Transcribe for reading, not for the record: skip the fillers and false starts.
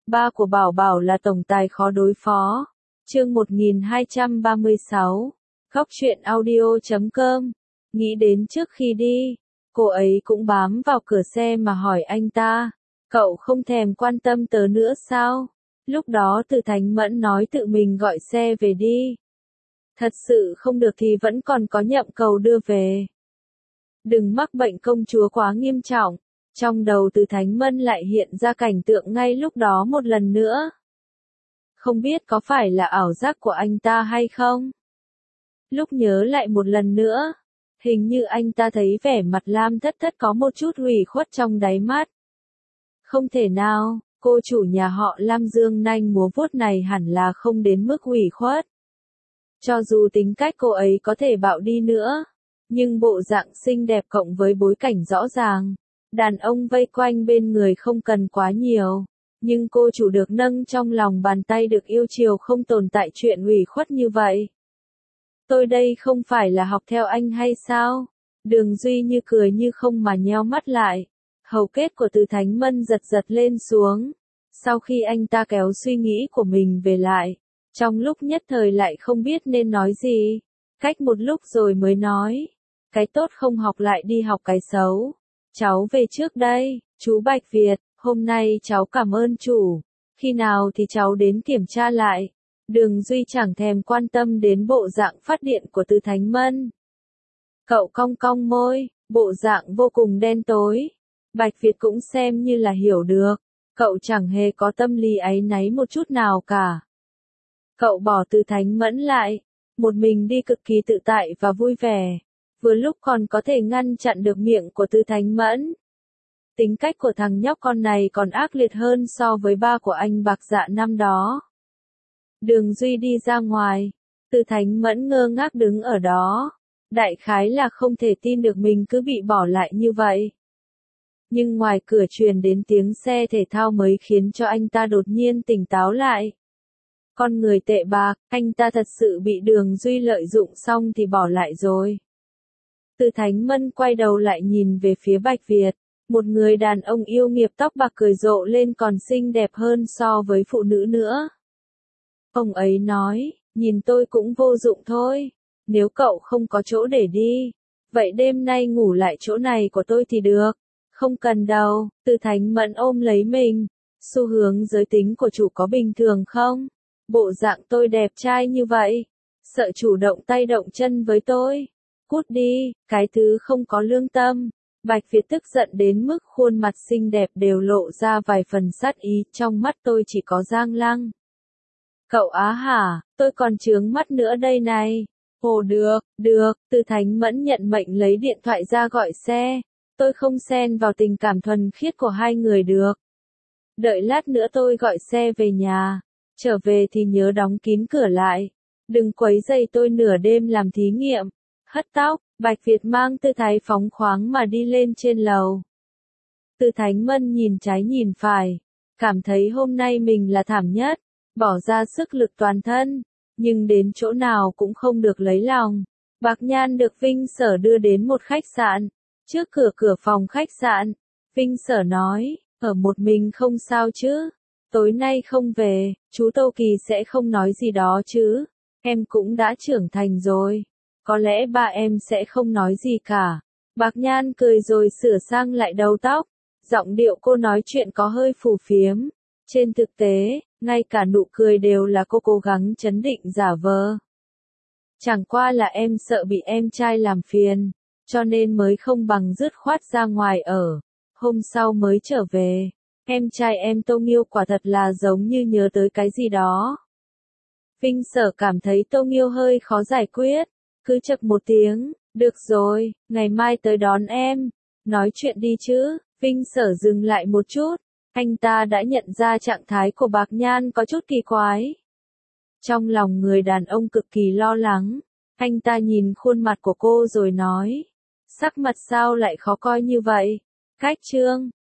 Ba của Bảo Bảo là tổng tài khó đối phó. Chương 1236. Góc truyện audio.com. Nghĩ đến trước khi đi, cô ấy cũng bám vào cửa xe mà hỏi anh ta, cậu không thèm quan tâm tớ nữa sao? Lúc đó Từ Thánh Mẫn nói tự mình gọi xe về đi. Thật sự không được thì vẫn còn có Nhậm Cầu đưa về. Đừng mắc bệnh công chúa quá nghiêm trọng. Trong đầu Từ Thánh Mẫn lại hiện ra cảnh tượng ngay lúc đó một lần nữa. Không biết có phải là ảo giác của anh ta hay không? Lúc nhớ lại một lần nữa, hình như anh ta thấy vẻ mặt Lam Thất Thất có một chút ủy khuất trong đáy mắt. Không thể nào, cô chủ nhà họ Lam dương nanh múa vuốt này hẳn là không đến mức ủy khuất. Cho dù tính cách cô ấy có thể bạo đi nữa, nhưng bộ dạng xinh đẹp cộng với bối cảnh rõ ràng, đàn ông vây quanh bên người không cần quá nhiều, nhưng cô chủ được nâng trong lòng bàn tay được yêu chiều không tồn tại chuyện ủy khuất như vậy. Tôi đây không phải là học theo anh hay sao? Đường Duy như cười như không mà nheo mắt lại. Hầu kết của Từ Thánh Mẫn giật giật lên xuống. Sau khi anh ta kéo suy nghĩ của mình về lại, trong lúc nhất thời lại không biết nên nói gì. Cách một lúc rồi mới nói. Cái tốt không học lại đi học cái xấu. Cháu về trước đây, chú Bạch Việt, hôm nay cháu cảm ơn chủ. Khi nào thì cháu đến kiểm tra lại. Đường Duy chẳng thèm quan tâm đến bộ dạng phát điện của Từ Thánh Mẫn. Cậu cong cong môi, bộ dạng vô cùng đen tối. Bạch Việt cũng xem như là hiểu được. Cậu chẳng hề có tâm lý áy náy một chút nào cả. Cậu bỏ Từ Thánh Mẫn lại, một mình đi cực kỳ tự tại và vui vẻ. Vừa lúc còn có thể ngăn chặn được miệng của Từ Thánh Mẫn. Tính cách của thằng nhóc con này còn ác liệt hơn so với ba của anh Bạc Dạ năm đó. Đường Duy đi ra ngoài, Từ Thánh Mẫn ngơ ngác đứng ở đó. Đại khái là không thể tin được mình cứ bị bỏ lại như vậy. Nhưng ngoài cửa truyền đến tiếng xe thể thao mới khiến cho anh ta đột nhiên tỉnh táo lại. Con người tệ bạc, anh ta thật sự bị Đường Duy lợi dụng xong thì bỏ lại rồi. Từ Thánh Mẫn quay đầu lại nhìn về phía Bạch Việt, một người đàn ông yêu nghiệt tóc bạc cười rộ lên còn xinh đẹp hơn so với phụ nữ nữa. Ông ấy nói, nhìn tôi cũng vô dụng thôi, nếu cậu không có chỗ để đi, vậy đêm nay ngủ lại chỗ này của tôi thì được. Không cần đâu. Từ Thánh Mẫn ôm lấy mình. Xu hướng giới tính của chủ có bình thường không? Bộ dạng tôi đẹp trai như vậy, sợ chủ động tay động chân với tôi. Cút đi, cái thứ không có lương tâm. Bạch Việt tức giận đến mức khuôn mặt xinh đẹp đều lộ ra vài phần sát ý, trong mắt tôi chỉ có Giang Lăng. Cậu á hả, tôi còn chướng mắt nữa đây này. Ồ được, Từ Thánh Mẫn nhận mệnh lấy điện thoại ra gọi xe. Tôi không xen vào tình cảm thuần khiết của hai người được. Đợi lát nữa tôi gọi xe về nhà. Trở về thì nhớ đóng kín cửa lại. Đừng quấy rầy tôi nửa đêm làm thí nghiệm. Hất tóc, Bạch Việt mang tư thái phóng khoáng mà đi lên trên lầu. Từ Thánh Mẫn nhìn trái nhìn phải. Cảm thấy hôm nay mình là thảm nhất. Bỏ ra sức lực toàn thân. Nhưng đến chỗ nào cũng không được lấy lòng. Bạc Nhan được Vinh Sở đưa đến một khách sạn. Trước cửa phòng khách sạn, Vinh Sở nói, ở một mình không sao chứ, tối nay không về, chú Tô Kỳ sẽ không nói gì đó chứ, em cũng đã trưởng thành rồi, có lẽ ba em sẽ không nói gì cả. Bạc Nhan cười rồi sửa sang lại đầu tóc, giọng điệu cô nói chuyện có hơi phù phiếm, trên thực tế, ngay cả nụ cười đều là cô cố gắng trấn định giả vờ. Chẳng qua là em sợ bị em trai làm phiền. Cho nên mới không bằng dứt khoát ra ngoài ở. Hôm sau mới trở về. Em trai em Tô Nghiêu quả thật là giống như nhớ tới cái gì đó. Vinh Sở cảm thấy Tô Nghiêu hơi khó giải quyết. Cứ chậc một tiếng. Được rồi, ngày mai tới đón em. Nói chuyện đi chứ. Vinh Sở dừng lại một chút. Anh ta đã nhận ra trạng thái của Bạc Nhan có chút kỳ quái. Trong lòng người đàn ông cực kỳ lo lắng. Anh ta nhìn khuôn mặt của cô rồi nói. Sắc mặt sao lại khó coi như vậy? Cách trương,